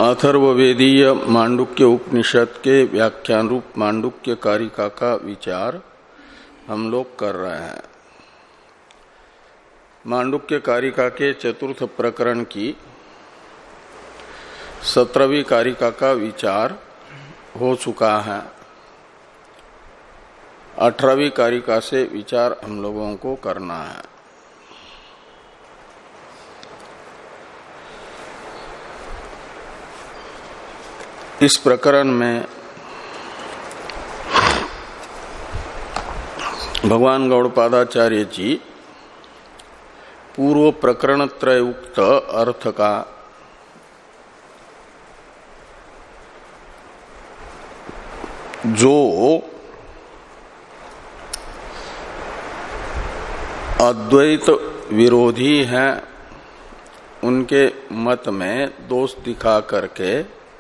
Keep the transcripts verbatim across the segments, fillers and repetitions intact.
अथर्ववेदीय मांडुक्य उपनिषद के व्याख्यान रूप मांडुक्य कारिका का विचार हम लोग कर रहे हैं। मांडुक्य कारिका के चतुर्थ प्रकरण की सत्रहवीं कारिका का विचार हो चुका है। अठारहवीं कारिका से विचार हम लोगों को करना है। इस प्रकरण में भगवान गौड़पादाचार्य जी पूर्व प्रकरण त्रयोक्त अर्थ का जो अद्वैत विरोधी हैं उनके मत में दोष दिखा करके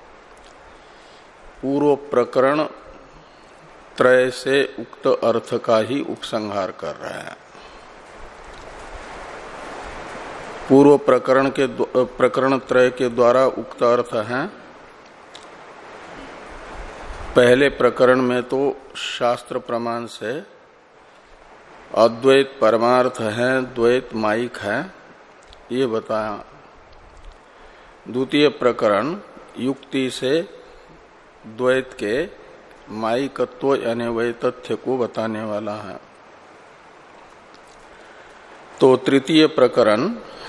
पूर्व प्रकरण त्रय से उक्त अर्थ का ही उपसंहार कर रहे हैं। पूर्व प्रकरण के प्रकरण त्रय के द्वारा उक्त अर्थ हैं। पहले प्रकरण में तो शास्त्र प्रमाण से अद्वैत परमार्थ है, द्वैत मायिक है, ये बताया। द्वितीय प्रकरण युक्ति से द्वैत के मायिकत्व यानी वैतथ्य को बताने वाला है। तो तृतीय प्रकरण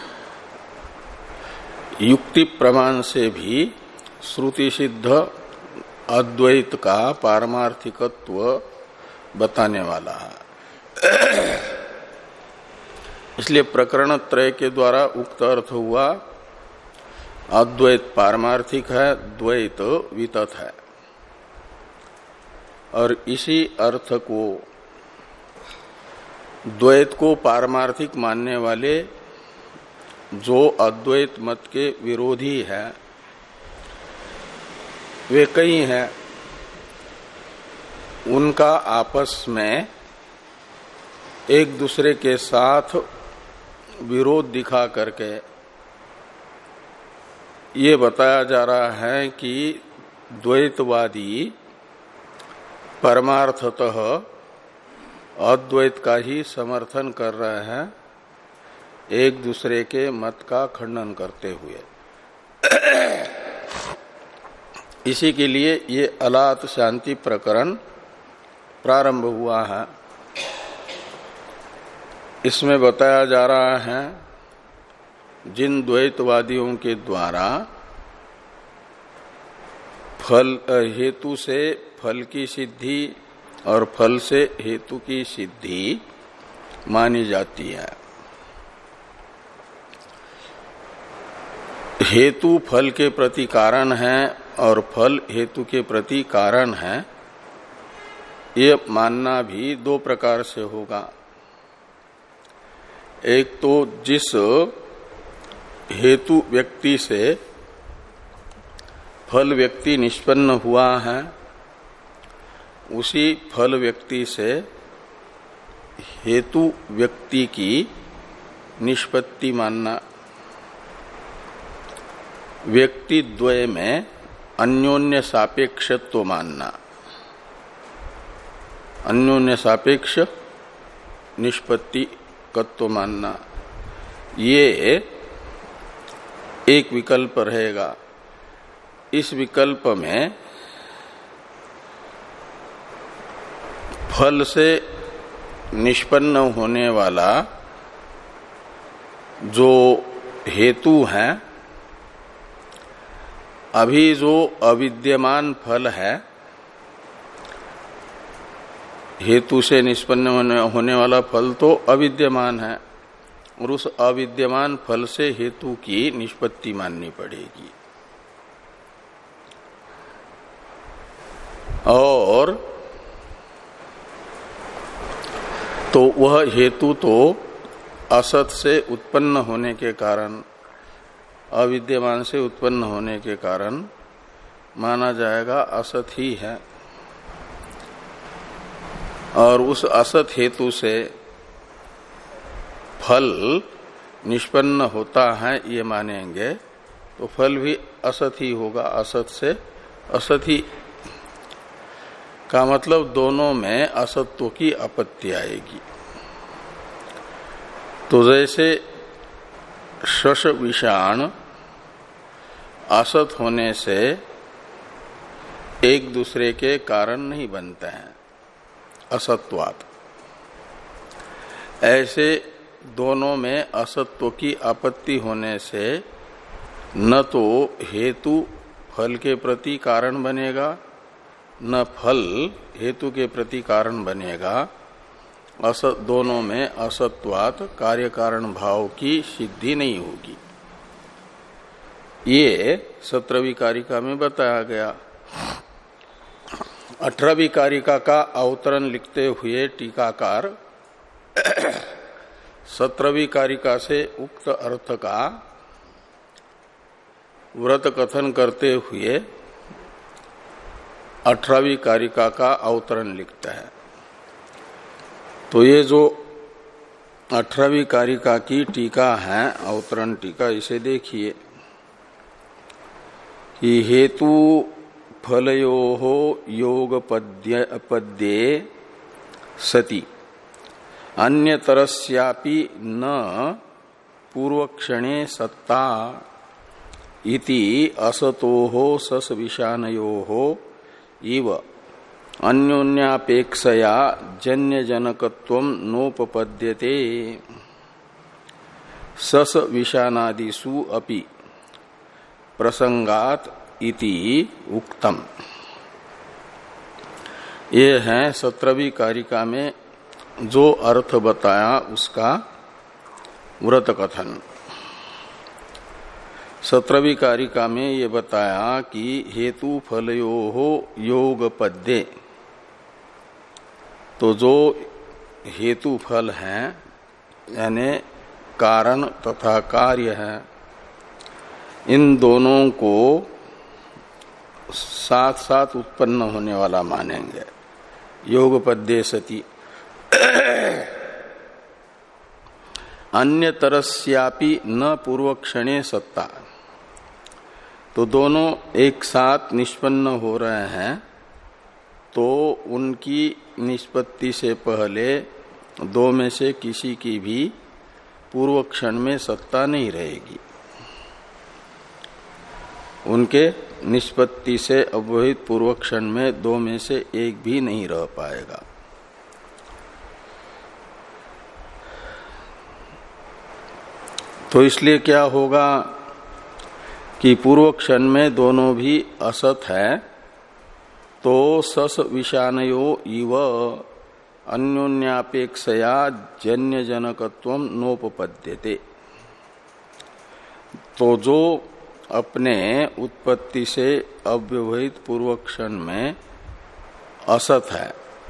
युक्ति प्रमाण से भी श्रुति सिद्ध अद्वैत का पारमार्थिकत्व बताने वाला है। इसलिए प्रकरण त्रय के द्वारा उक्त अर्थ हुआ अद्वैत पारमार्थिक है, द्वैत वितथ है। और इसी अर्थ को द्वैत को पारमार्थिक मानने वाले जो अद्वैत मत के विरोधी हैं वे कई हैं। उनका आपस में एक दूसरे के साथ विरोध दिखा करके ये बताया जा रहा है कि द्वैतवादी परमार्थतः अद्वैत का ही समर्थन कर रहे हैं, एक दूसरे के मत का खंडन करते हुए। इसी के लिए ये अलात शांति प्रकरण प्रारंभ हुआ है। इसमें बताया जा रहा है जिन द्वैतवादियों के द्वारा फल हेतु से फल की सिद्धि और फल से हेतु की सिद्धि मानी जाती है। हेतु फल के प्रति कारण है और फल हेतु के प्रति कारण है, ये मानना भी दो प्रकार से होगा। एक तो जिस हेतु व्यक्ति से फल व्यक्ति निष्पन्न हुआ है उसी फल व्यक्ति से हेतु व्यक्ति की निष्पत्ति मानना। व्यक्ति द्वय में अन्योन्य सापेक्षत्व मानना, अन्योन्य सापेक्ष निष्पत्ति तत्व मानना, ये एक विकल्प रहेगा। इस विकल्प में फल से निष्पन्न होने वाला जो हेतु है, अभी जो अविद्यमान फल है, हेतु से निष्पन्न होने वाला फल तो अविद्यमान है और उस अविद्यमान फल से हेतु की निष्पत्ति माननी पड़ेगी। और तो वह हेतु तो असत से उत्पन्न होने के कारण, अविद्यमान से उत्पन्न होने के कारण माना जाएगा असत ही है। और उस असत हेतु से फल निष्पन्न होता है ये मानेंगे तो फल भी असत ही होगा, असत से असत ही का मतलब दोनों में असत्व की आपत्ति आएगी। तो जैसे शश विषाण असत होने से एक दूसरे के कारण नहीं बनते हैं असत्वात्, ऐसे दोनों में असत्व की आपत्ति होने से न तो हेतु फल के प्रति कारण बनेगा, न फल हेतु के प्रति कारण बनेगा। असत दोनों में असत्वात् कार्य कारण भाव की सिद्धि नहीं होगी। ये सत्रहवीं कारिका में बताया गया। अठारहवीं कारिका का अवतरण लिखते हुए टीकाकार सत्रहवीं कारिका से उक्त अर्थ का व्रत कथन करते हुए अठारहवीं कारिका का अवतरण लिखता है। तो ये जो अठारहवीं कारिका की टीका है, अवतरण टीका, इसे देखिए कि हेतु फलयोः योग पद्य पद्ये सति अन्यतरस्यापि न पूर्वक्षणे सत्ता इति असतोः सस विषानयोः इव अन्योन्यापेक्षया जन्य जनकत्वं नोपपद्यते सस विषानादिषु अपि प्रसंगात इति उक्तम। ये है सत्रहवीं कारिका में जो अर्थ बताया उसका व्रत कथन। सत्रहवीं कारिका में ये बताया कि हेतु फलयोः योग पद्ये, तो जो हेतु फल हैं यानी कारण तथा कार्य है, इन दोनों को साथ साथ उत्पन्न होने वाला मानेंगे। योग पद्ये सति अन्य तरस्यापि न पूर्वक्षणे सत्ता, तो दोनों एक साथ निष्पन्न हो रहे हैं, तो उनकी निष्पत्ति से पहले दो में से किसी की भी पूर्व क्षण में सत्ता नहीं रहेगी। उनके निष्पत्ति से अवहित पूर्व क्षण में दो में से एक भी नहीं रह पाएगा। तो इसलिए क्या होगा कि पूर्व क्षण में दोनों भी असत है, तो सस विषानयो इव अन्योन्यापेक्षया जन्य जनकत्वम नोपपद्यते। तो जो अपने उत्पत्ति से अव्यवहित पूर्व क्षण में असत है,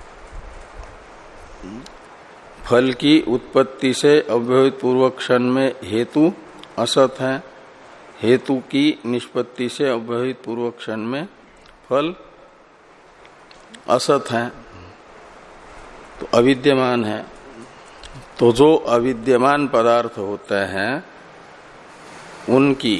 फल की उत्पत्ति से अव्यवहित पूर्व क्षण में हेतु असत है, हेतु की निष्पत्ति से अव्यवहित पूर्व क्षण में फल असत है, तो अविद्यमान है। तो जो अविद्यमान पदार्थ होते हैं उनकी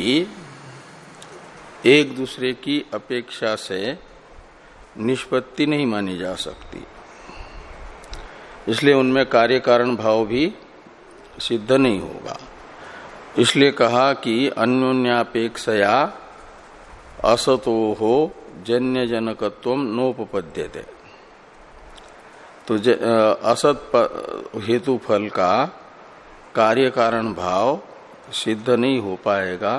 एक दूसरे की अपेक्षा से निष्पत्ति नहीं मानी जा सकती, इसलिए उनमें कार्य कारण भाव भी सिद्ध नहीं होगा। इसलिए कहा कि अन्योन्यापेक्षया असतो हो जन्य जनकत्वम नोपपद्यते। तो असत हेतु फल का कार्य कारण भाव सिद्ध नहीं हो पाएगा।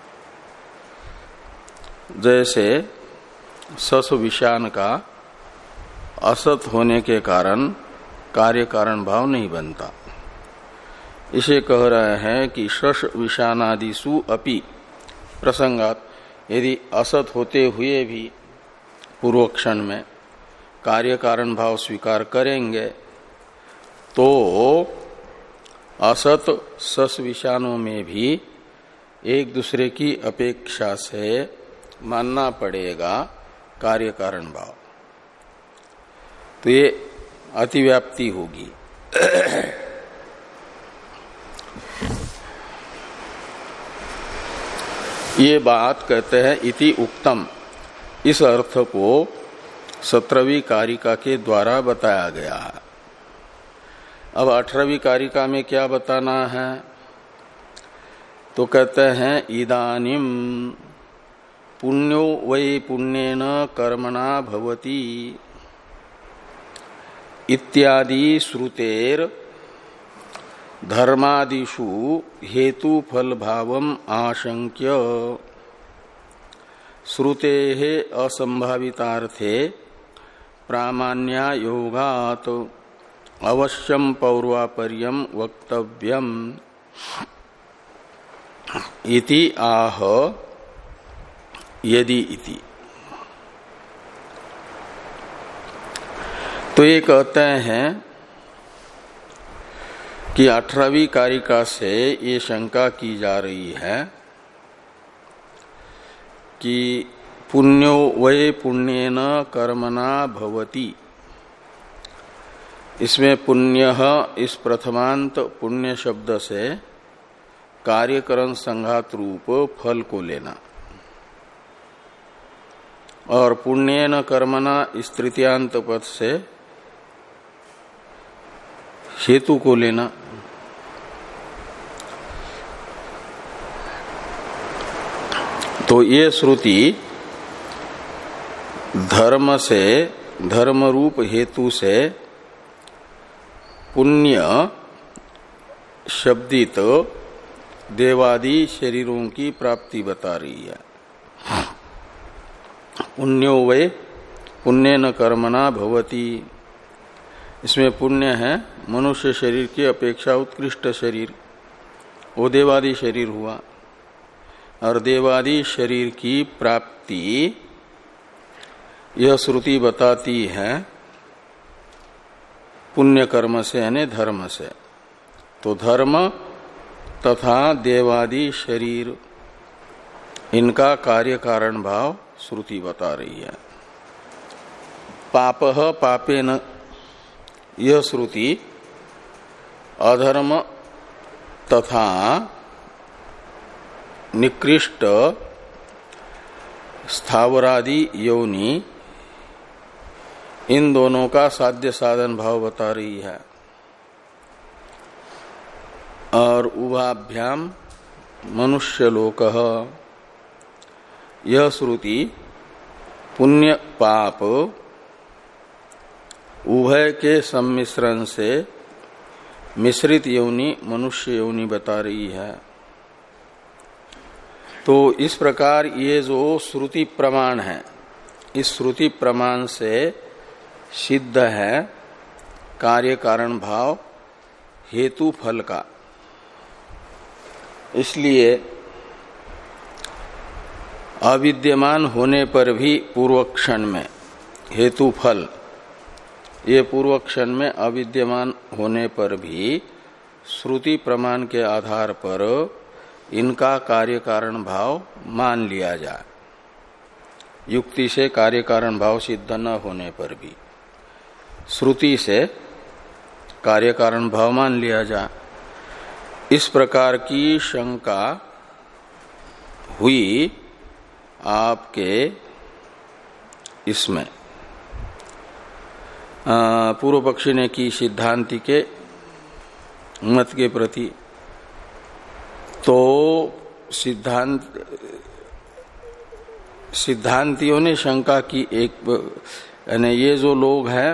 जैसे सस विषान का असत होने के कारण कार्य कारण भाव नहीं बनता, इसे कह रहे हैं कि शश विषानादिषु अपि प्रसंगात, यदि असत होते हुए भी पूर्व क्षण में कार्य कारण भाव स्वीकार करेंगे तो असत सस विषाणु में भी एक दूसरे की अपेक्षा से मानना पड़ेगा कार्य कारण भाव, तो ये अतिव्याप्ति होगी। ये बात कहते हैं इति उक्तम। इस अर्थ को सत्रहवीं कारिका के द्वारा बताया गया है। अब अठारहवीं कारिका में क्या बताना है? तो कहते हैं इदानीम पुण्यो वै पुण्येन कर्मणा भवति इत्यादि श्रुतेर धर्मादिषु हेतु फल भावम आशंक्य श्रुतेः असंभावितार्थे प्रामाण्या योगात् अवश्यम पौर्वापर्यम वक्तव्यम इति आह यदि इति। तो ये कहते हैं कि अठारहवीं कारिका से ये शंका की जा रही है कि पुण्यो वै पुण्येन कर्मणा भवति। इसमें पुण्य इस प्रथमांत पुण्य शब्द से कार्यकरण संघात रूप फल को लेना और पुण्येन कर्मणा इस तृतीयांत पद से हेतु को लेना। तो ये श्रुति धर्म से धर्म रूप हेतु से पुण्य शब्दित देवादि शरीरों की प्राप्ति बता रही है। पुण्यो वै पुण्येन कर्मणा भवति। इसमें पुण्य है मनुष्य शरीर की अपेक्षा उत्कृष्ट शरीर, वो देवादि शरीर हुआ। और देवादि शरीर की प्राप्ति यह श्रुति बताती है पुण्य कर्म से यानी धर्म से। तो धर्म तथा देवादि शरीर इनका कार्य कारण भाव श्रुति बता रही है। पापः पापेन यह श्रुति अधर्म तथा निकृष्ट स्थावरादि योनि इन दोनों का साध्य साधन भाव बता रही है। और उभाभ्याम मनुष्य लोकः यह श्रुति पुण्य पाप उभय के सम्मिश्रण से मिश्रित योनि मनुष्य योनि बता रही है। तो इस प्रकार ये जो श्रुति प्रमाण है, इस श्रुति प्रमाण से सिद्ध है कार्य कारण भाव हेतु फल का। इसलिए अविद्यमान होने पर भी पूर्व क्षण में हेतु फल, ये पूर्व क्षण में अविद्यमान होने पर भी श्रुति प्रमाण के आधार पर इनका कार्य कारण भाव मान लिया जाए। युक्ति से कार्य कारण भाव सिद्ध न होने पर भी श्रुति से कार्य कारण भाव मान लिया जाए। इस प्रकार की शंका हुई आपके इसमें पूर्व पक्षी ने की सिद्धांति के मत के प्रति। तो सिद्धांत सिद्धांतियों ने शंका की एक, यानी ये जो लोग हैं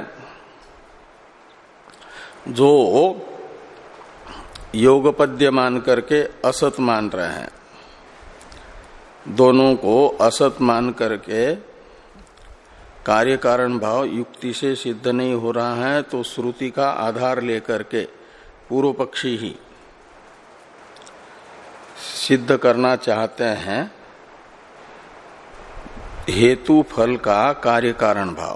जो योगपद्य मान करके असत मान रहे हैं, दोनों को असत मान करके कार्य कारण भाव युक्ति से सिद्ध नहीं हो रहा है, तो श्रुति का आधार लेकर के पूर्व पक्षी ही सिद्ध करना चाहते हैं हेतु फल का कार्य कारण भाव।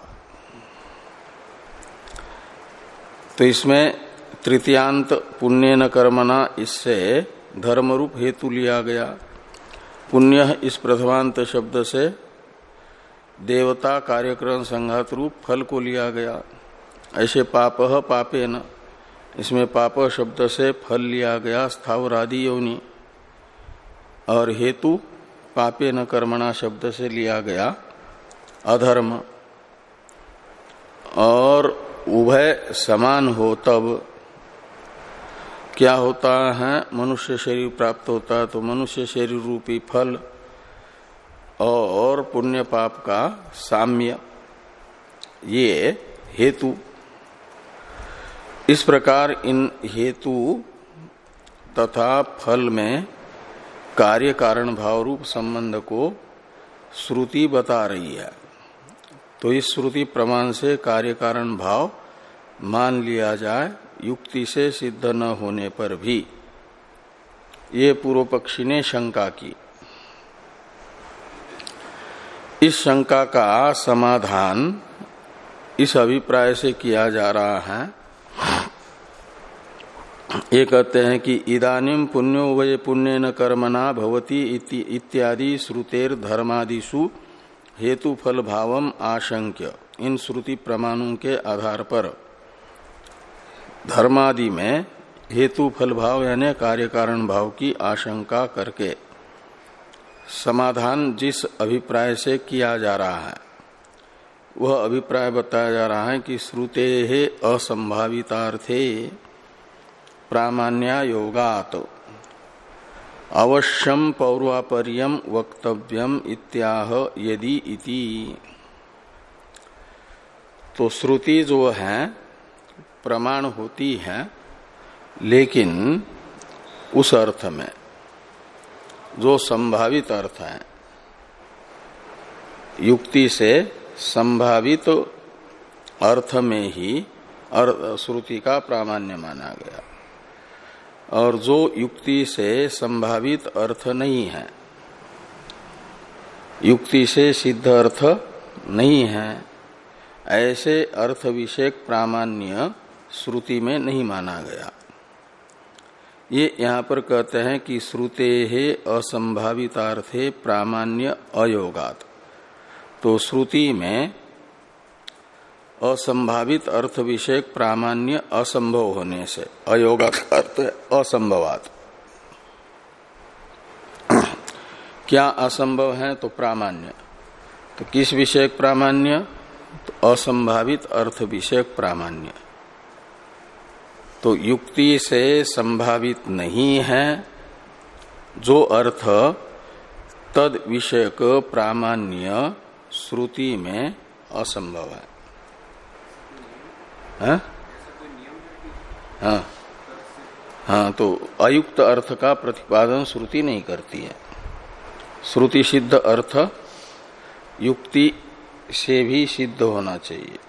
तो इसमें तृतीयांत पुण्येन कर्मणा इससे धर्म रूप हेतु लिया गया। पुण्य इस प्रथमांत शब्द से देवता कार्यक्रम संघात रूप फल को लिया गया। ऐसे पापः पापेन इसमें पाप शब्द से फल लिया गया स्थावर आदि योनि, और हेतु पापे न कर्मणा शब्द से लिया गया अधर्म, और उभय समान हो तब क्या होता है, मनुष्य शरीर प्राप्त होता है। तो मनुष्य शरीर रूपी फल और पुण्य पाप का साम्य, ये हेतु। इस प्रकार इन हेतु तथा फल में कार्य कारण भाव रूप संबंध को श्रुति बता रही है। तो इस श्रुति प्रमाण से कार्य कारण भाव मान लिया जाए, युक्ति से सिद्ध न होने पर भी। ये पूर्व पक्षी ने शंका की। इस शंका का समाधान इस अभिप्राय से किया जा रहा है। ये कहते हैं कि इदानीम पुण्यो वै पुण्य न कर्मणा भवति इत्यादि श्रुतेर धर्मादिषु हेतु फल भावम आशंक्य। इन श्रुति प्रमाणों के आधार पर धर्मादि में हेतु फल भाव यानी कार्य कारण भाव की आशंका करके समाधान जिस अभिप्राय से किया जा रहा है वह अभिप्राय बताया जा रहा है कि श्रुते असंभावितार्थे प्रामाण्या योगात अवश्यम पौर्वापर्यम वक्तव्यम इत्याह यदि इति। तो श्रुति जो है प्रमाण होती है, लेकिन उस अर्थ में जो संभावित अर्थ है, युक्ति से संभावित अर्थ में ही श्रुति का प्रामाण्य माना गया। और जो युक्ति से संभावित अर्थ नहीं है, युक्ति से सिद्ध अर्थ नहीं है, ऐसे अर्थ विषयक प्रामाण्य श्रुति में नहीं माना गया। ये यहाँ पर कहते हैं कि श्रुते है असंभावितार्थे प्रामाण्य अयोगात। तो श्रुति में असंभावित अर्थ विषयक प्रामाण्य असंभव होने से, अयोगात अर्थ असंभवात। क्या असंभव है? तो प्रामाण्य। तो किस विषयक प्रामाण्य? तो असंभावित अर्थ विषयक प्रामाण्य। तो युक्ति से संभावित नहीं है जो अर्थ, तद विषयक प्रामाण्य श्रुति में असंभव है। हाँ हाँ हाँ, तो अयुक्त अर्थ का प्रतिपादन श्रुति नहीं करती है। श्रुति सिद्ध अर्थ युक्ति से भी सिद्ध होना चाहिए।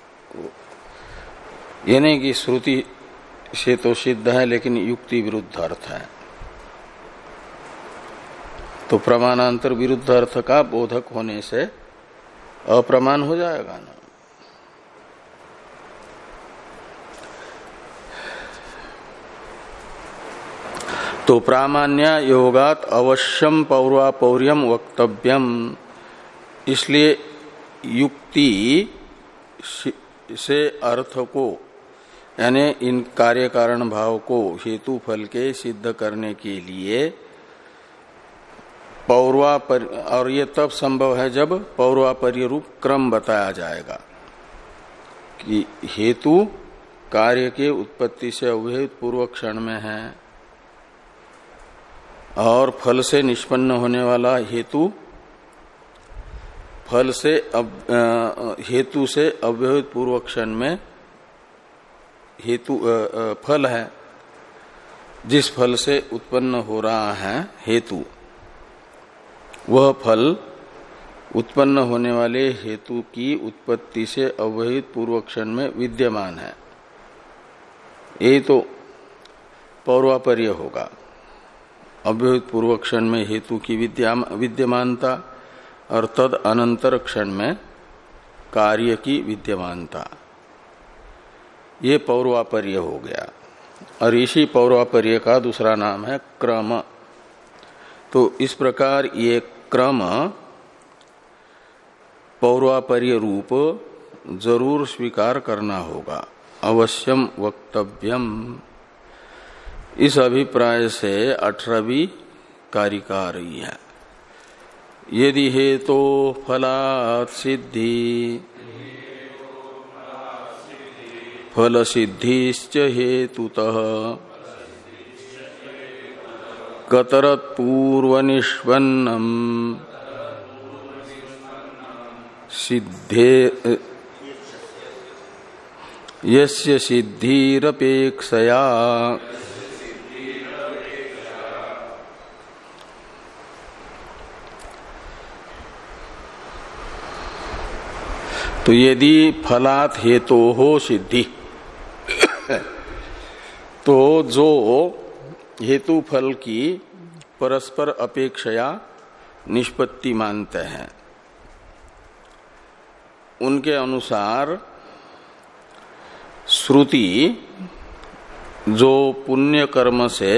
ये नहीं कि श्रुति से तो सिद्ध है लेकिन युक्ति विरुद्ध अर्थ है, तो प्रमाणांतर विरुद्ध अर्थ का बोधक होने से अप्रमाण हो जाएगा ना। तो प्रामाण्य योगात अवश्यम पौर्वापौर्यम वक्तव्यम। इसलिए युक्ति से अर्थ को यानी इन कार्य कारण भाव को हेतु फल के सिद्ध करने के लिए पौर्वापर, और ये तब संभव है जब पौर्वापर्य रूप क्रम बताया जाएगा कि हेतु कार्य के उत्पत्ति से अव्यवहित पूर्व क्षण में है और फल से निष्पन्न होने वाला हेतु फल से अब, हेतु से अव्यवहित पूर्व क्षण में हेतु आ, फल है। जिस फल से उत्पन्न हो रहा है हेतु, वह फल उत्पन्न होने वाले हेतु की उत्पत्ति से अव्यवहित पूर्व क्षण में विद्यमान है। यही तो पौर्वापर्य होगा। अव्यवहित पूर्व क्षण में हेतु की विद्यमानता और तद अनंतर क्षण में कार्य की विद्यमानता, ये पौर्वापर्य हो गया। और इसी पौर्वापर्य का दूसरा नाम है क्रम। तो इस प्रकार ये क्रम पौर्वापर्य रूप जरूर स्वीकार करना होगा, अवश्यम वक्तव्यम। इस अभिप्राय से अठारहवीं कारिका आ रही है। यदि हेतो फलात् सिद्धि फल सिद्धिश्च हेतुतः कतरत् पूर्व निष्पन्नम सिद्धे यस्य सिद्धिरपेक्षया तो यदि फलात हेतु हो सिद्धि तो जो हेतु फल की परस्पर अपेक्षया निष्पत्ति मानते हैं उनके अनुसार श्रुति जो पुण्य कर्म से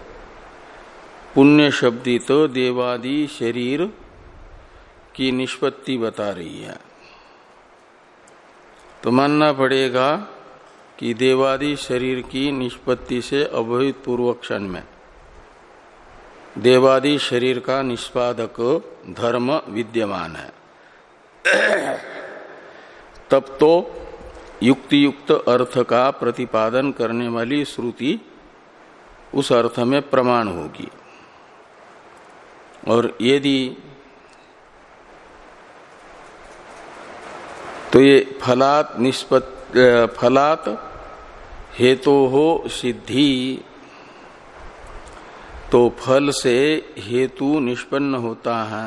पुण्य शब्दित देवादि शरीर की निष्पत्ति बता रही है तो मानना पड़ेगा कि देवादि शरीर की निष्पत्ति से अभवित पूर्व क्षण में देवादि शरीर का निष्पादक धर्म विद्यमान है तब तो युक्ति युक्त अर्थ का प्रतिपादन करने वाली श्रुति उस अर्थ में प्रमाण होगी। और यदि तो ये फलात निष्पत्ति फलात हेतु हो सिद्धि तो फल से हेतु निष्पन्न होता है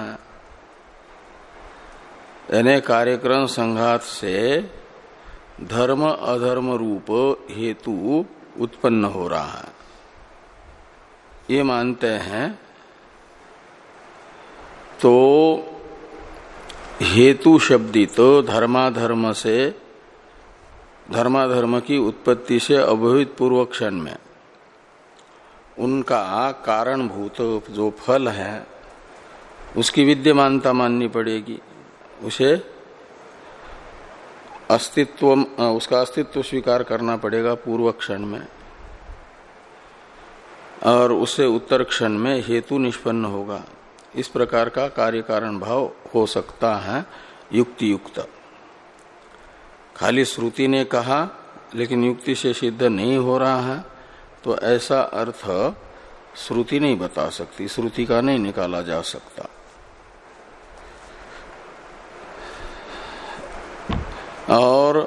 यानी कार्यक्रम संघात से धर्म अधर्म रूप हेतु उत्पन्न हो रहा है ये मानते हैं। तो हेतु शब्दित तो धर्माधर्म से धर्माधर्म की उत्पत्ति से अभवित पूर्व क्षण में उनका कारणभूत जो फल है उसकी विद्यमानता माननी पड़ेगी उसे अस्तित्व उसका अस्तित्व स्वीकार करना पड़ेगा पूर्व क्षण में और उससे उत्तर क्षण में हेतु निष्पन्न होगा। इस प्रकार का कार्य कारण भाव हो सकता है युक्ति युक्त। खाली श्रुति ने कहा लेकिन युक्ति से सिद्ध नहीं हो रहा है तो ऐसा अर्थ श्रुति नहीं बता सकती, श्रुति का नहीं निकाला जा सकता। और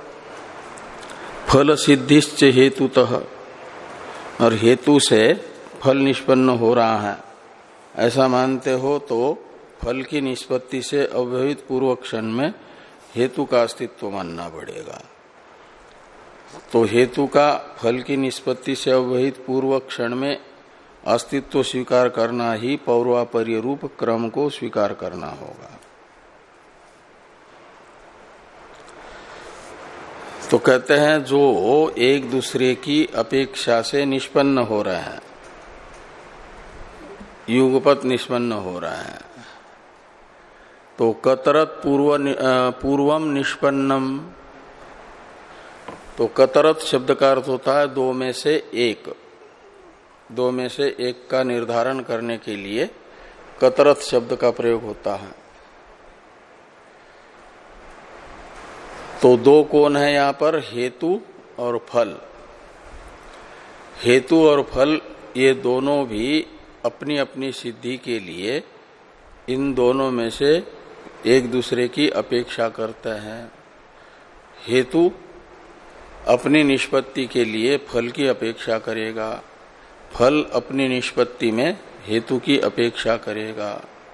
फल सिद्धिश्च हेतुतः और हेतु से फल निष्पन्न हो रहा है ऐसा मानते हो तो फल की निष्पत्ति से अव्यवहित पूर्व क्षण में हेतु का अस्तित्व मानना पड़ेगा। तो हेतु का फल की निष्पत्ति से अव्यवहित पूर्व क्षण में अस्तित्व स्वीकार करना ही पौर्वापर्य रूप क्रम को स्वीकार करना होगा। तो कहते हैं जो एक दूसरे की अपेक्षा से निष्पन्न हो रहे हैं, युगपत निष्पन्न हो रहा है, तो कतरत पूर्व पूर्वम निष्पन्नम, तो कतरत शब्द का अर्थ होता है दो में से एक, दो में से एक का निर्धारण करने के लिए कतरत शब्द का प्रयोग होता है। तो दो कौन है यहाँ पर? हेतु और फल। हेतु और फल ये दोनों भी अपनी अपनी सिद्धि के लिए इन दोनों में से एक दूसरे की अपेक्षा करते हैं। हेतु अपनी निष्पत्ति के लिए फल की अपेक्षा करेगा, फल अपनी निष्पत्ति में हेतु की अपेक्षा करेगा,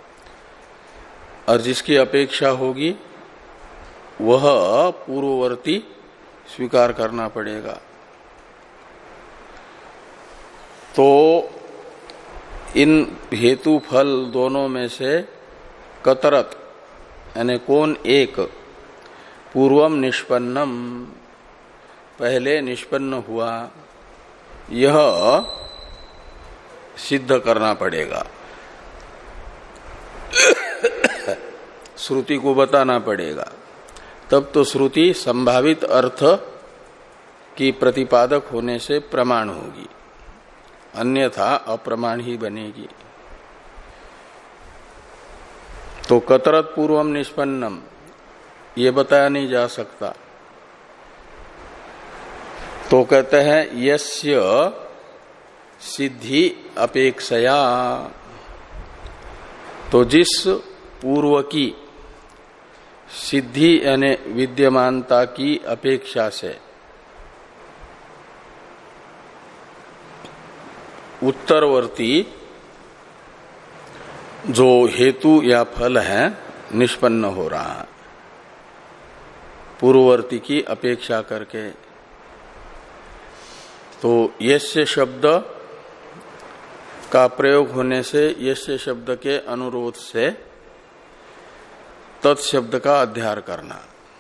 और जिसकी अपेक्षा होगी वह पूर्ववर्ती स्वीकार करना पड़ेगा। तो इन हेतु फल दोनों में से कतरत यानी कौन एक पूर्वम निष्पन्नम पहले निष्पन्न हुआ, यह सिद्ध करना पड़ेगा, श्रुति को बताना पड़ेगा। तब तो श्रुति संभावित अर्थ की प्रतिपादक होने से प्रमाण होगी, अन्यथा अप्रमाण ही बनेगी। तो कतरत पूर्वम निष्पन्नम ये बताया नहीं जा सकता। तो कहते हैं यस्य सिद्धि अपेक्षया, तो जिस पूर्व की सिद्धि यानी विद्यमानता की अपेक्षा से उत्तरवर्ती जो हेतु या फल है निष्पन्न हो रहा है पूर्ववर्ती की अपेक्षा करके। तो यस्य शब्द का प्रयोग होने से यस्य शब्द के अनुरोध से तत्शब्द का अध्यार करना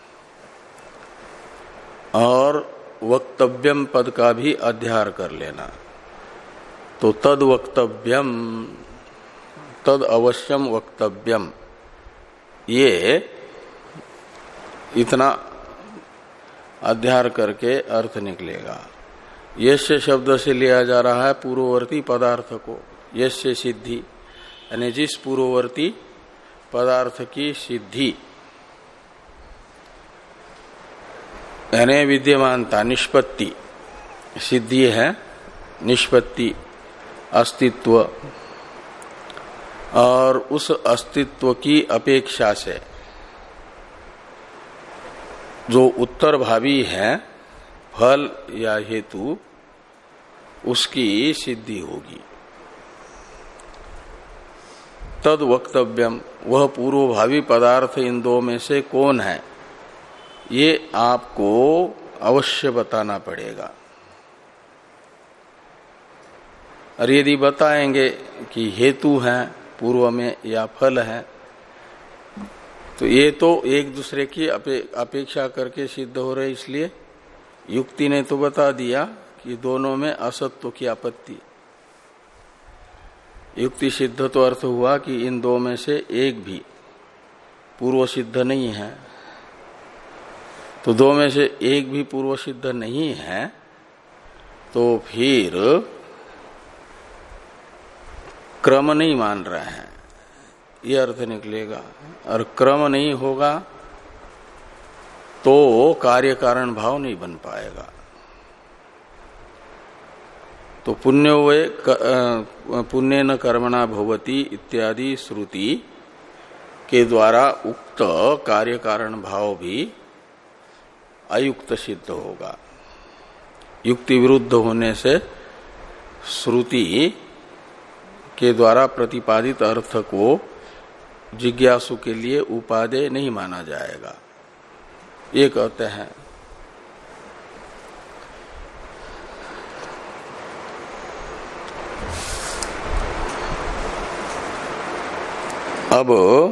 और वक्तव्यम पद का भी अध्यार कर लेना। तो तद वक्तव्यम, तद अवश्यम वक्तव्यम, ये इतना अध्यार करके अर्थ निकलेगा। यस्य शब्द से लिया जा रहा है पूर्ववर्ती पदार्थ को, यस्य सिद्धि यानी जिस पूर्ववर्ती पदार्थ की सिद्धि यानी विद्यमानता, निष्पत्ति, सिद्धि है निष्पत्ति, अस्तित्व, और उस अस्तित्व की अपेक्षा से जो उत्तर भावी है फल या हेतु उसकी सिद्धि होगी। तद वक्तव्यम, वह पूर्वभावी पदार्थ इन दो में से कौन है ये आपको अवश्य बताना पड़ेगा। और यदि बताएंगे कि हेतु है पूर्व में या फल है तो ये तो एक दूसरे की अपे, अपेक्षा करके सिद्ध हो रहे, इसलिए युक्ति ने तो बता दिया कि दोनों में असत्व की आपत्ति। युक्ति सिद्ध तो अर्थ हुआ कि इन दो में से एक भी पूर्व सिद्ध नहीं है। तो दो में से एक भी पूर्व सिद्ध नहीं है तो फिर क्रम नहीं मान रहे हैं, ये अर्थ निकलेगा। और क्रम नहीं होगा तो कार्य कारण भाव नहीं बन पाएगा। तो पुण्य वे पुण्य न कर्मणा भवति इत्यादि श्रुति के द्वारा उक्त कार्य कारण भाव भी अयुक्त सिद्ध होगा। युक्ति विरुद्ध होने से श्रुति के द्वारा प्रतिपादित अर्थ को जिज्ञासु के लिए उपादेय नहीं माना जाएगा, ये कहते हैं। अब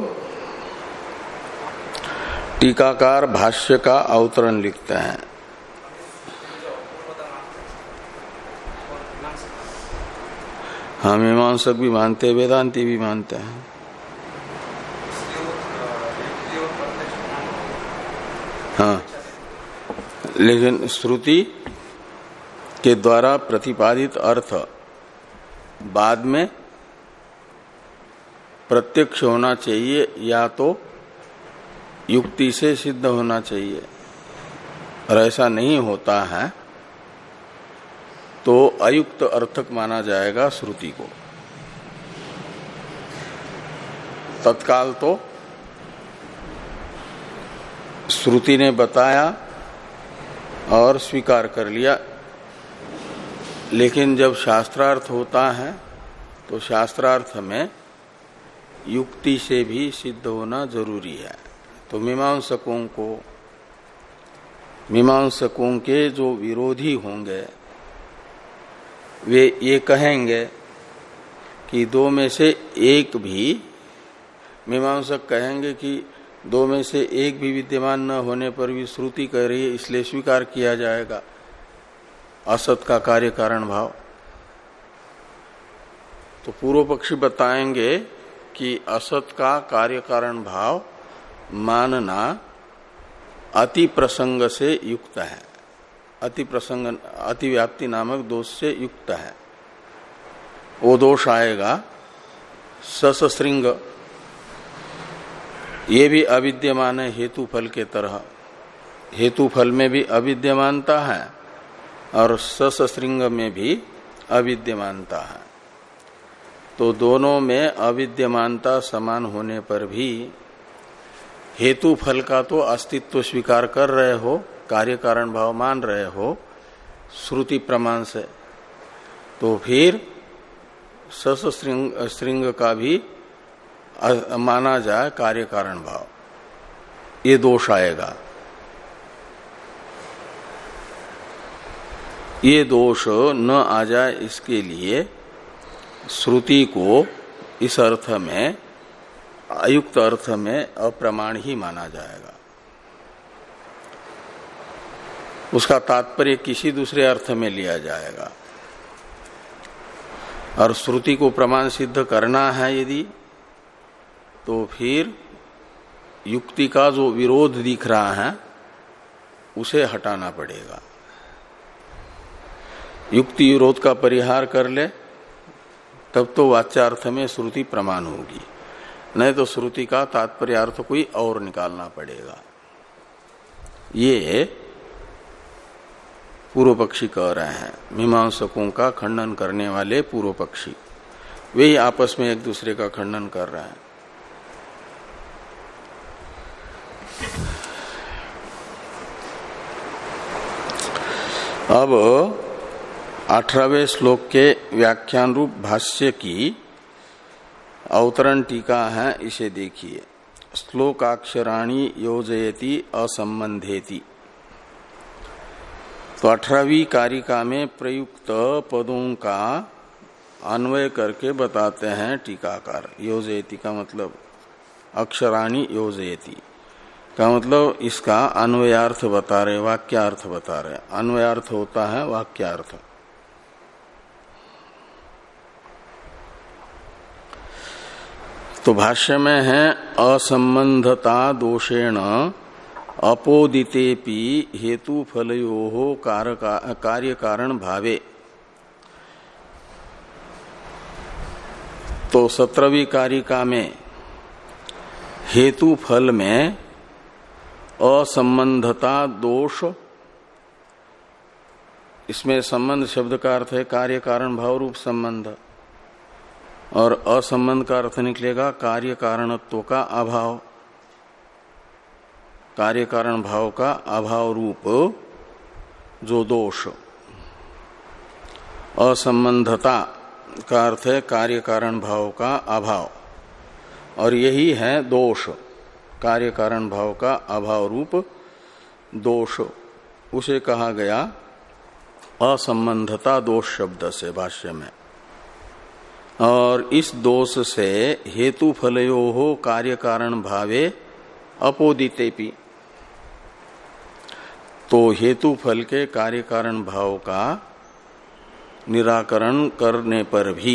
टीकाकार भाष्य का अवतरण लिखते हैं। हाँ, मीमांसक भी मानते हैं, वेदांती भी मानते हैं। हाँ, लेकिन श्रुति के द्वारा प्रतिपादित अर्थ बाद में प्रत्यक्ष होना चाहिए या तो युक्ति से सिद्ध होना चाहिए। और ऐसा नहीं होता है तो अयुक्त अर्थक माना जाएगा श्रुति को। तत्काल तो श्रुति ने बताया और स्वीकार कर लिया, लेकिन जब शास्त्रार्थ होता है तो शास्त्रार्थ में युक्ति से भी सिद्ध होना जरूरी है। तो मीमांसकों को मीमांसकों के जो विरोधी होंगे वे ये कहेंगे कि दो में से एक भी, मीमांसक कहेंगे कि दो में से एक भी विद्यमान न होने पर भी श्रुति कह रही है इसलिए स्वीकार किया जाएगा असत का कार्य कारण भाव। तो पूर्व पक्षी बताएंगे कि असत का कार्य कारण भाव मानना अति प्रसंग से युक्त है, अति प्रसंग अतिव्याप्ति नामक दोष से युक्त है। वो दोष आएगा ससश्रृंग ये भी अविद्यमान है हेतु फल के तरह। हेतु फल में भी अविद्यमानता है और ससश्रिंग में भी अविद्यमानता है। तो दोनों में अविद्यमानता समान होने पर भी हेतु फल का तो अस्तित्व स्वीकार कर रहे हो, कार्य कारण भाव मान रहे हो श्रुति प्रमाण से, तो फिर ससश्रिंग श्रृंग का भी माना जाए कार्य कारण भाव, ये दोष आएगा। ये दोष न आ जाए इसके लिए श्रुति को इस अर्थ में, अयुक्त अर्थ में अप्रमाण ही माना जाएगा। उसका तात्पर्य किसी दूसरे अर्थ में लिया जाएगा। और श्रुति को प्रमाण सिद्ध करना है यदि, तो फिर युक्ति का जो विरोध दिख रहा है उसे हटाना पड़ेगा। युक्ति विरोध का परिहार कर ले तब तो वाच्यार्थ में श्रुति प्रमाण होगी, नहीं तो श्रुति का तात्पर्यार्थ कोई और निकालना पड़ेगा। ये पूर्व पक्षी कह रहे हैं, मीमांसकों का खंडन करने वाले पूर्व पक्षी, वे ही आपस में एक दूसरे का खंडन कर रहे हैं। अब अठारहवें श्लोक के व्याख्यान रूप भाष्य की अवतरण टीका है, इसे देखिए। श्लोकाक्षराणि योजयति असंबंधेति। तो अठारहवीं कारिका में प्रयुक्त पदों का अन्वय करके बताते हैं टीकाकार। योजयति का मतलब अक्षराणि योजयति का मतलब इसका अन्वयार्थ बता रहे, वाक्यार्थ बता रहे। अन्वयार्थ होता है वाक्यार्थ। तो भाष्य में है असंबंधता दोषेण अपोदितेपि हेतु फलयोः कार्य कारण भावे। तो सत्रहवीं कारिका में हेतु फल में असंबंधता दोष, इसमें संबंध शब्द का अर्थ है कार्य कारण भाव रूप संबंध, और असंबंध का अर्थ निकलेगा कार्य कारणत्व का अभाव। कार्य कारण भाव का अभाव रूप जो दोष, असंबंधता का अर्थ है कार्य कारण भाव का अभाव, और यही है दोष, कार्य कारण भाव का अभाव रूप दोष। उसे कहा गया असंबंधता दोष शब्द से भाष्य में। और इस दोष से हेतु फलयोः कार्य कारण भावे अपोदितेपि। तो हेतु फल के कार्य कारण भाव का निराकरण करने पर भी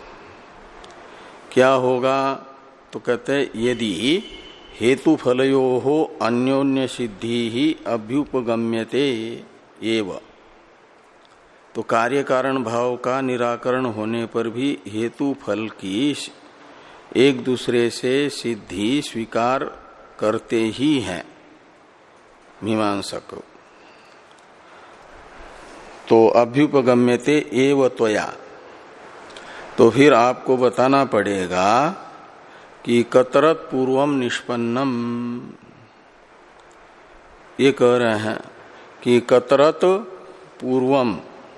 क्या होगा? तो कहते यदि हेतु फलयोः अन्योन्य सिद्धि ही अभ्युपगम्यते एव, तो कार्य कारण भाव का निराकरण होने पर भी हेतु फल की एक दूसरे से सिद्धि स्वीकार करते ही हैं मीमांसक। तो अभ्युपगम्यते एव त्वया, तो फिर आपको बताना पड़ेगा कि कतरत पूर्वम निष्पन्नम, ये कह रहे हैं कि कतरत पूर्वम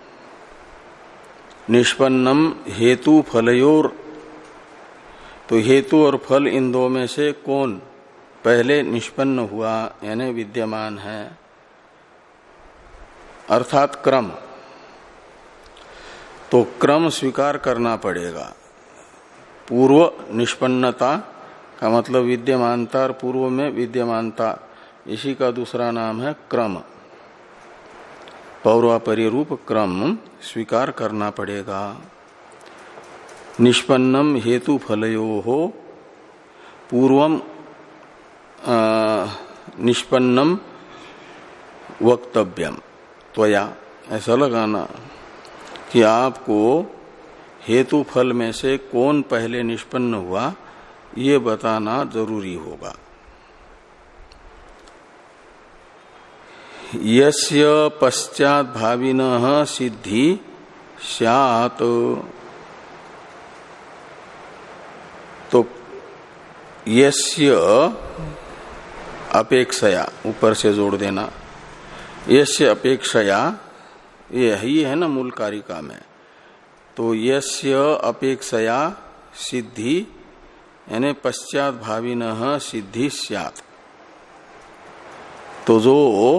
निष्पन्नम हेतु फलयोर, तो हेतु और फल इन दो में से कौन पहले निष्पन्न हुआ यानी विद्यमान है, अर्थात क्रम। तो क्रम स्वीकार करना पड़ेगा। पूर्व निष्पन्नता का मतलब विद्यमानता, और पूर्व में विद्यमानता, इसी का दूसरा नाम है क्रम। पौर्वापरी रूप क्रम स्वीकार करना पड़ेगा। निष्पन्नम हेतु फलयोः पूर्वम निष्पन्नम वक्तव्यम त्वया, ऐसा लगाना कि आपको हेतु फल में से कौन पहले निष्पन्न हुआ ये बताना जरूरी होगा। यस्य पश्चात भाविनः सिद्धि स्यात्, तो यस्य अपेक्षया ऊपर से जोड़ देना, यस्य अपेक्षया ये ही है ना मूल कारिका में, तो यस्य अपेक्षया सिद्धि यानी पश्चात भाविनः सिद्धि स्यात्, तो जो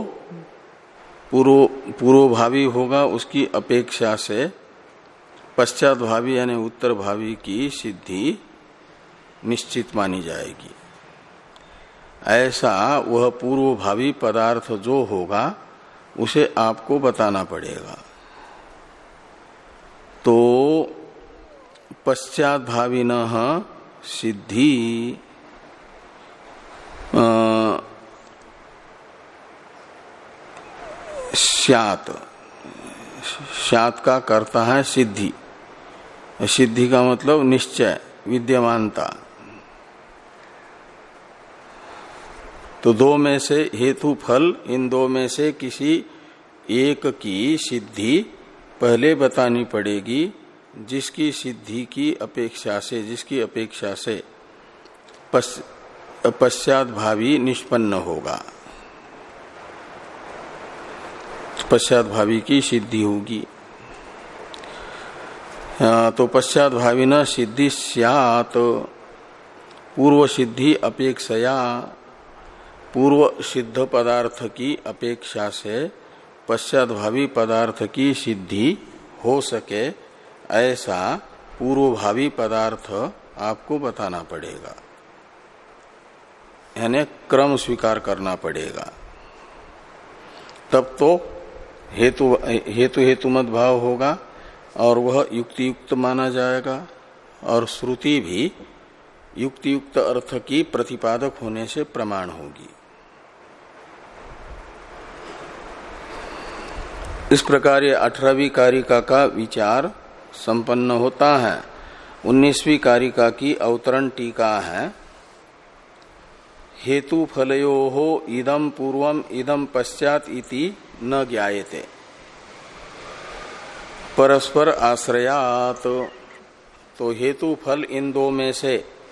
पूर्व पूर्वभावी होगा उसकी अपेक्षा से पश्चात भावी यानी उत्तर भावी की सिद्धि निश्चित मानी जाएगी। ऐसा वह पूर्वभावी पदार्थ जो होगा उसे आपको बताना पड़ेगा। तो पश्चात भाविनः सिद्धि स्यात्, स्यात् का करता है सिद्धि, सिद्धि का मतलब निश्चय विद्यमानता। तो दो में से हेतु फल, इन दो में से किसी एक की सिद्धि पहले बतानी पड़ेगी, जिसकी सिद्धि की अपेक्षा से जिसकी अपेक्षा से पश्चात भावी निष्पन्न होगा, पश्चात भावी की सिद्धि होगी। तो पश्चात भावी न सिद्धि स्यात्, पूर्व सिद्धि अपेक्षया, पूर्व सिद्ध पदार्थ की अपेक्षा से पश्चात भावी पदार्थ की सिद्धि हो सके, ऐसा पूर्व भावी पदार्थ आपको बताना पड़ेगा, यानी क्रम स्वीकार करना पड़ेगा। तब तो हेतु हेतु हेतु मत भाव होगा और वह युक्ति युक्त माना जाएगा, और श्रुति भी युक्ति युक्त अर्थ की प्रतिपादक होने से प्रमाण होगी। इस प्रकार ये अठारहवीं कारिका का विचार संपन्न होता है। उन्नीसवीं कारिका की अवतरण टीका है, हेतु फलयोः इदम पूर्वम इदम पश्चात इति न ज्ञायते परस्पर आश्रयात। तो हेतु फल इन दो में से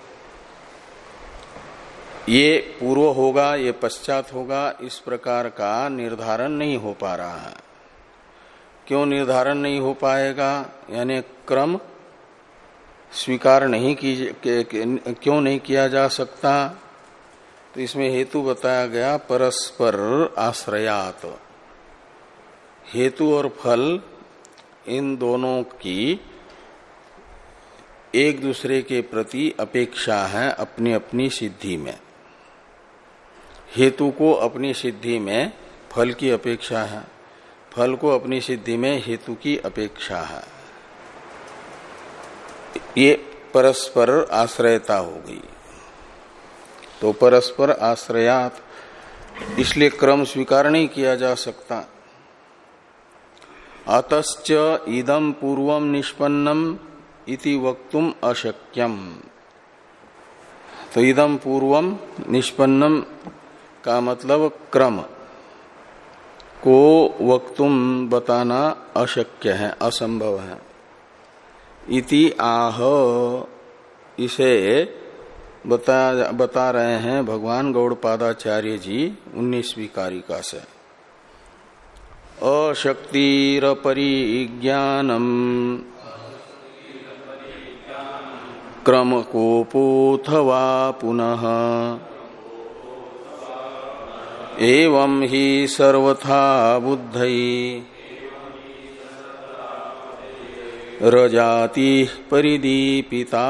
ये पूर्व होगा ये पश्चात होगा, इस प्रकार का निर्धारण नहीं हो पा रहा है। क्यों निर्धारण नहीं हो पाएगा? यानी क्रम स्वीकार नहीं की, क्यों नहीं किया जा सकता? तो इसमें हेतु बताया गया परस्पर आश्रयात। हेतु और फल इन दोनों की एक दूसरे के प्रति अपेक्षा है अपनी अपनी सिद्धि में। हेतु को अपनी सिद्धि में फल की अपेक्षा है, फल को अपनी सिद्धि में हेतु की अपेक्षा है। ये परस्पर आश्रयता हो गई। तो परस्पर आश्रयात, इसलिए क्रम स्वीकार नहीं किया जा सकता। अतश्च इदम पूर्वम निष्पन्नम इति वक्तुम अशक्यम। तो इदम पूर्वम निष्पन्नम का मतलब क्रम को वक्तुम बताना अशक्य है, असंभव है। इति आह, इसे बता बता रहे हैं भगवान गौड़पादाचार्य जी उन्नीसवीं कारिका से। अशक्तिर परिज्ञानम क्रम कोपोथवा पुनः एवं ही सर्वथा बुद्धि रजाति परिदीपिता।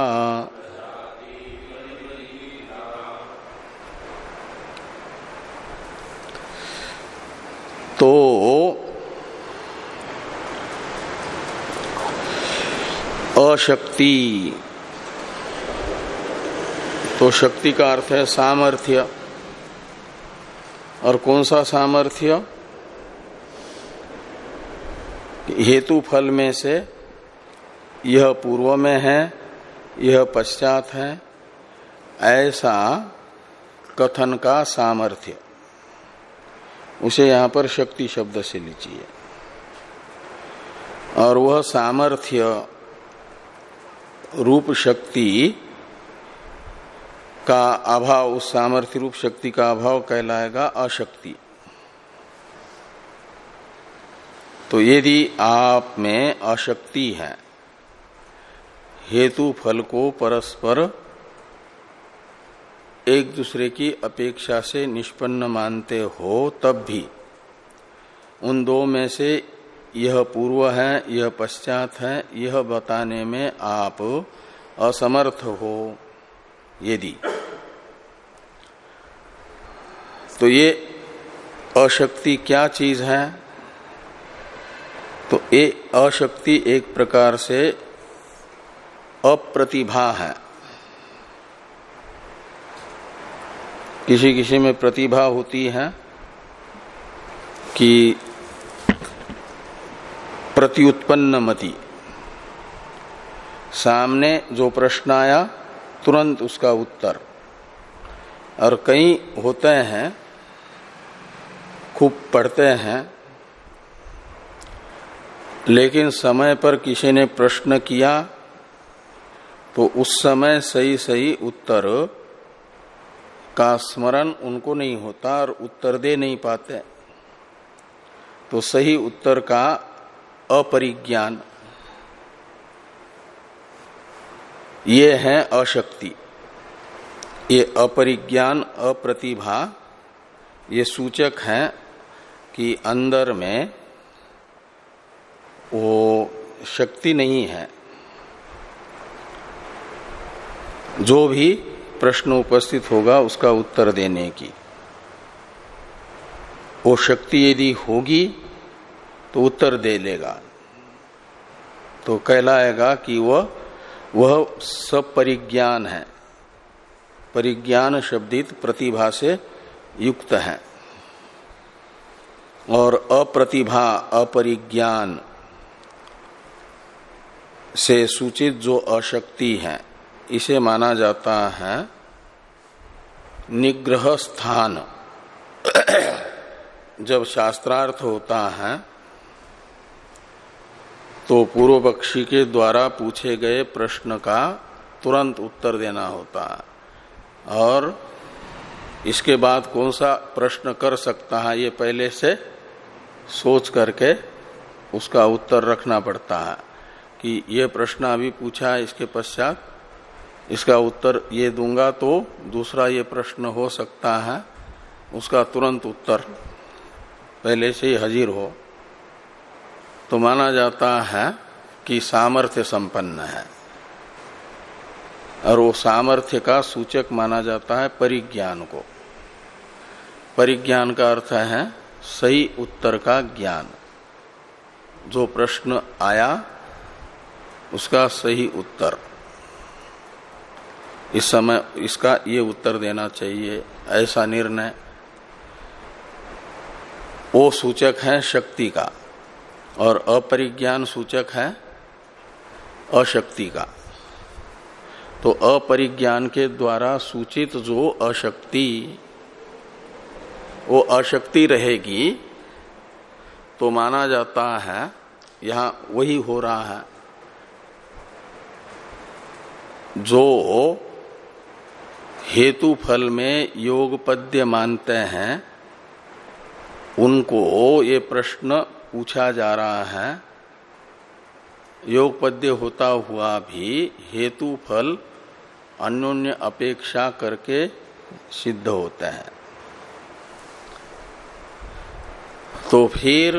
तो अशक्ति, तो शक्ति का अर्थ है सामर्थ्य। और कौन सा सामर्थ्य? हेतु फल में से यह पूर्व में है, यह पश्चात है, ऐसा कथन का सामर्थ्य। उसे यहां पर शक्ति शब्द से लीजिए। और वह सामर्थ्य रूप शक्ति का अभाव, उस सामर्थ्य रूप शक्ति का अभाव कहलाएगा अशक्ति। तो यदि आप में अशक्ति है, हेतु फल को परस्पर एक दूसरे की अपेक्षा से निष्पन्न मानते हो, तब भी उन दो में से यह पूर्व है, यह पश्चात है, यह बताने में आप असमर्थ हो यदि, तो ये अशक्ति क्या चीज है? तो ये अशक्ति एक प्रकार से अप्रतिभा है। किसी किसी में प्रतिभा होती है कि प्रत्युत्पन्न मति, सामने जो प्रश्न आया तुरंत उसका उत्तर। और कई होते हैं खूब पढ़ते हैं, लेकिन समय पर किसी ने प्रश्न किया तो उस समय सही सही उत्तर का स्मरण उनको नहीं होता और उत्तर दे नहीं पाते। तो सही उत्तर का अपरिज्ञान, ये है अशक्ति। ये अपरिज्ञान, अप्रतिभा, ये सूचक है कि अंदर में वो शक्ति नहीं है। जो भी प्रश्न उपस्थित होगा उसका उत्तर देने की वो शक्ति यदि होगी तो उत्तर दे लेगा, तो कहलाएगा कि वह वह सपरिज्ञान है, परिज्ञान शब्दित प्रतिभा से युक्त है। और अप्रतिभा, अपरिज्ञान से सूचित जो अशक्ति है, इसे माना जाता है निग्रह स्थान। जब शास्त्रार्थ होता है तो पूर्व पक्षी के द्वारा पूछे गए प्रश्न का तुरंत उत्तर देना होता है, और इसके बाद कौन सा प्रश्न कर सकता है ये पहले से सोच करके उसका उत्तर रखना पड़ता है कि ये प्रश्न अभी पूछा है, इसके पश्चात इसका उत्तर ये दूंगा तो दूसरा ये प्रश्न हो सकता है, उसका तुरंत उत्तर पहले से ही हाजिर हो, तो माना जाता है कि सामर्थ्य संपन्न है। और वो सामर्थ्य का सूचक माना जाता है परिज्ञान को। परिज्ञान का अर्थ है सही उत्तर का ज्ञान। जो प्रश्न आया उसका सही उत्तर, इस समय इसका ये उत्तर देना चाहिए, ऐसा निर्णय, वो सूचक है शक्ति का। और अपरिज्ञान सूचक है अशक्ति का। तो अपरिज्ञान के द्वारा सूचित जो अशक्ति, वो अशक्ति रहेगी, तो माना जाता है यहां वही हो रहा है जो हेतु फल में योगपद्य मानते हैं, उनको ये प्रश्न पूछा जा रहा है। योगपद्य होता हुआ भी हेतु फल अन्योन्य अपेक्षा करके सिद्ध होते हैं। तो फिर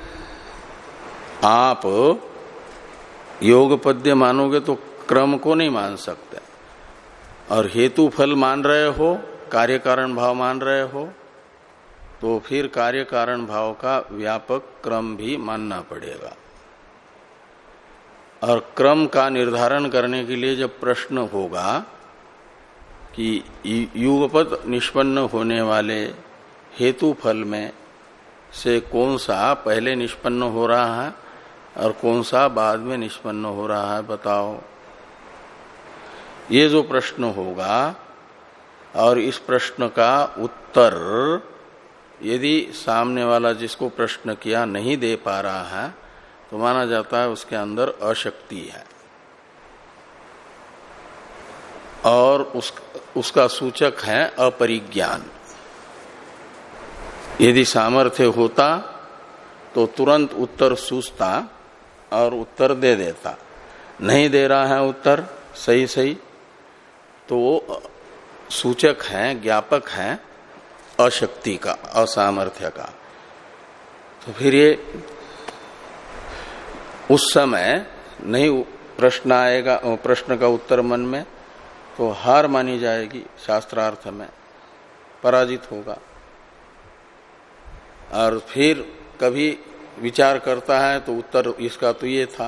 आप योगपद्य मानोगे तो क्रम को नहीं मान सकते, और हेतु फल मान रहे हो, कार्य कारण भाव मान रहे हो, तो फिर कार्य कारण भाव का व्यापक क्रम भी मानना पड़ेगा। और क्रम का निर्धारण करने के लिए जब प्रश्न होगा कि युगपत निष्पन्न होने वाले हेतु फल में से कौन सा पहले निष्पन्न हो रहा है और कौन सा बाद में निष्पन्न हो रहा है, बताओ। ये जो प्रश्न होगा और इस प्रश्न का उत्तर यदि सामने वाला जिसको प्रश्न किया नहीं दे पा रहा है तो माना जाता है उसके अंदर अशक्ति है, और उस, उसका सूचक है अपरिज्ञान। यदि सामर्थ्य होता तो तुरंत उत्तर सूझता और उत्तर दे देता, नहीं दे रहा है उत्तर सही सही, तो वो सूचक है, ज्ञापक है अशक्ति का, असामर्थ्य का। तो फिर ये उस समय नहीं प्रश्न आएगा, प्रश्न का उत्तर मन में, तो हार मानी जाएगी, शास्त्रार्थ में पराजित होगा। और फिर कभी विचार करता है तो उत्तर इसका तो ये था,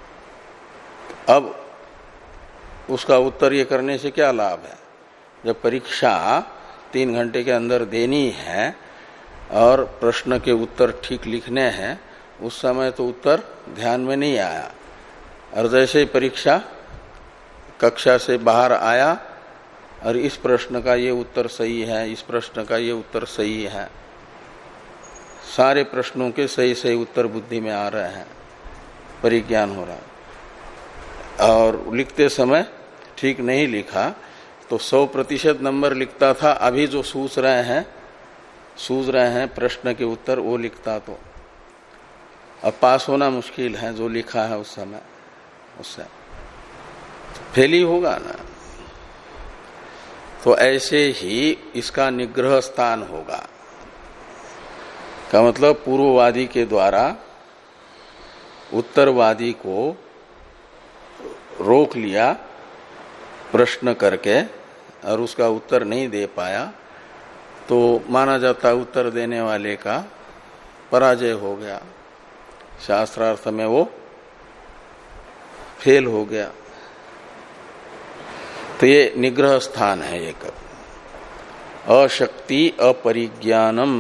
अब उसका उत्तर ये करने से क्या लाभ है? जब परीक्षा तीन घंटे के अंदर देनी है और प्रश्न के उत्तर ठीक लिखने हैं, उस समय तो उत्तर ध्यान में नहीं आया, और जैसे ही परीक्षा कक्षा से बाहर आया और इस प्रश्न का ये उत्तर सही है, इस प्रश्न का ये उत्तर सही है, सारे प्रश्नों के सही सही उत्तर बुद्धि में आ रहे हैं, परिज्ञान हो रहा है, और लिखते समय ठीक नहीं लिखा तो सौ प्रतिशत नंबर लिखता था, अभी जो सूझ रहे हैं सूझ रहे हैं प्रश्न के उत्तर वो लिखता तो अब पास होना मुश्किल है, जो लिखा है उस समय उससे फेल ही होगा ना। तो ऐसे ही इसका निग्रह स्थान होगा, का मतलब पूर्ववादी के द्वारा उत्तरवादी को रोक लिया प्रश्न करके और उसका उत्तर नहीं दे पाया, तो माना जाता उत्तर देने वाले का पराजय हो गया, शास्त्रार्थ में वो फेल हो गया। तो ये निग्रह स्थान है एक, अशक्ति अपरिज्ञानम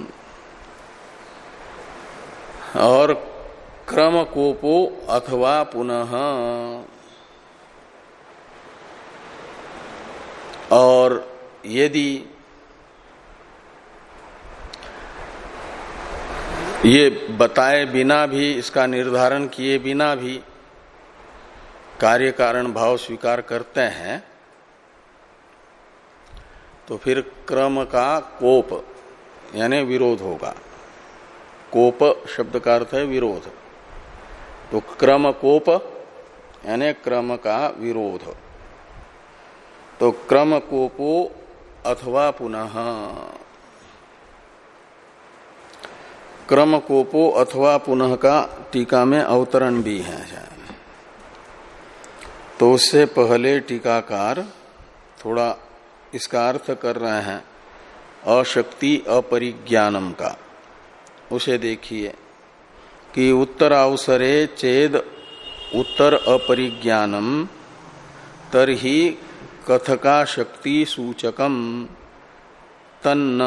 और क्रमकोपो अथवा पुनः, और यदि ये बताए बिना भी, इसका निर्धारण किए बिना भी कार्य कारण भाव स्वीकार करते हैं, तो फिर क्रम का कोप यानी विरोध होगा। कोप शब्द का अर्थ है विरोध, तो क्रम कोप यानी क्रम का विरोध, तो क्रम कोपो अथवा पुनः, क्रम कोपो अथवा पुनः का टीका में अवतरण भी है, तो उससे पहले टीकाकार थोड़ा इसका अर्थ कर रहे हैं अशक्ति अपरिज्ञानम का। उसे देखिए कि उत्तरावसरे चेद उत्तर अपरिज्ञानम तरहि कथका शक्ति सूचकम तन्न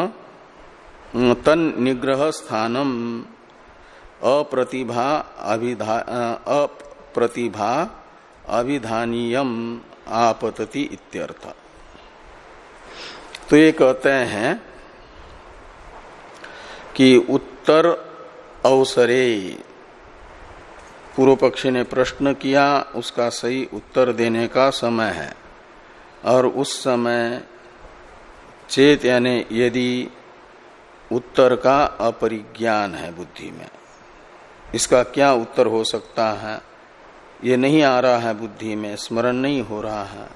तन निग्रह स्थानम अप्रतिभा अभिधा अप्रतिभा अभिधानीयम आपतति इत्यर्थ। तो ये कहते हैं कि उत्तर अवसरे, पूर्व पक्षी ने प्रश्न किया, उसका सही उत्तर देने का समय है, और उस समय चेत यानी यदि उत्तर का अपरिज्ञान है बुद्धि में, इसका क्या उत्तर हो सकता है, ये नहीं आ रहा है बुद्धि में, स्मरण नहीं हो रहा है,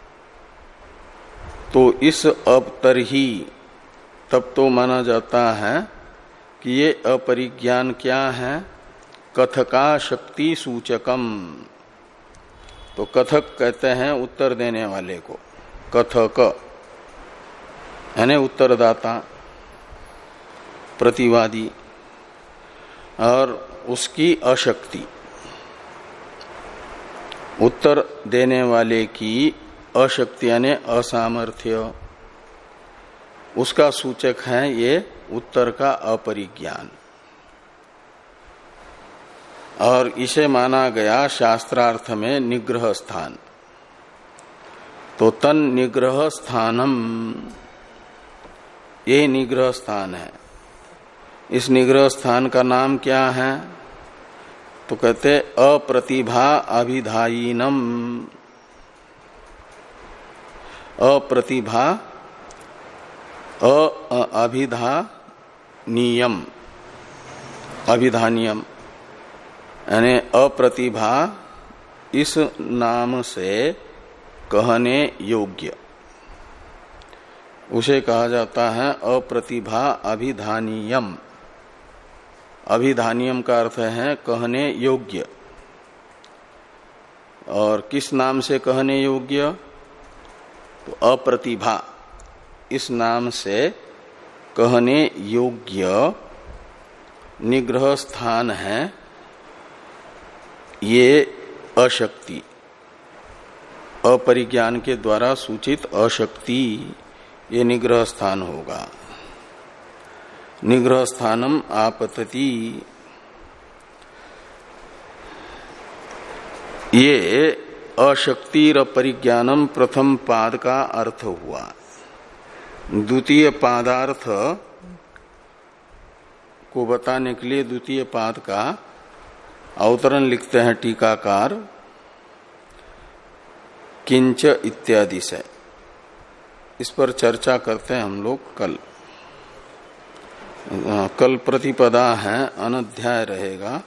तो इस अपतरही तब तो माना जाता है कि ये अपरिज्ञान क्या है, कथका शक्ति सूचकम। तो कथक कहते हैं उत्तर देने वाले को, कथक यानी उत्तरदाता, प्रतिवादी, और उसकी अशक्ति, उत्तर देने वाले की अशक्ति यानी असामर्थ्य, उसका सूचक है ये उत्तर का अपरिज्ञान, और इसे माना गया शास्त्रार्थ में निग्रह स्थान। तो तन निग्रह स्थानम ये निग्रह स्थान है। इस निग्रह स्थान का नाम क्या है? तो कहते अप्रतिभा अभिधायिनम। अप्रतिभा अभिधानियम, अभिधानियम यानी अप्रतिभा इस नाम से कहने योग्य, उसे कहा जाता है अप्रतिभा अभिधानियम। अभिधानियम का अर्थ है कहने योग्य। और किस नाम से कहने योग्य? तो अप्रतिभा इस नाम से कहने योग्य निग्रह स्थान है ये अशक्ति, अपरिज्ञान के द्वारा सूचित अशक्ति, ये निग्रह स्थान होगा। निग्रह स्थानम आपतति, ये अशक्तिर परिज्ञानम प्रथम पाद का अर्थ हुआ। द्वितीय पादार्थ को बताने के लिए द्वितीय पाद का अवतरण लिखते हैं टीकाकार किंच इत्यादि से। इस पर चर्चा करते हैं हम लोग कल। कल प्रतिपदा है, अनध्याय रहेगा।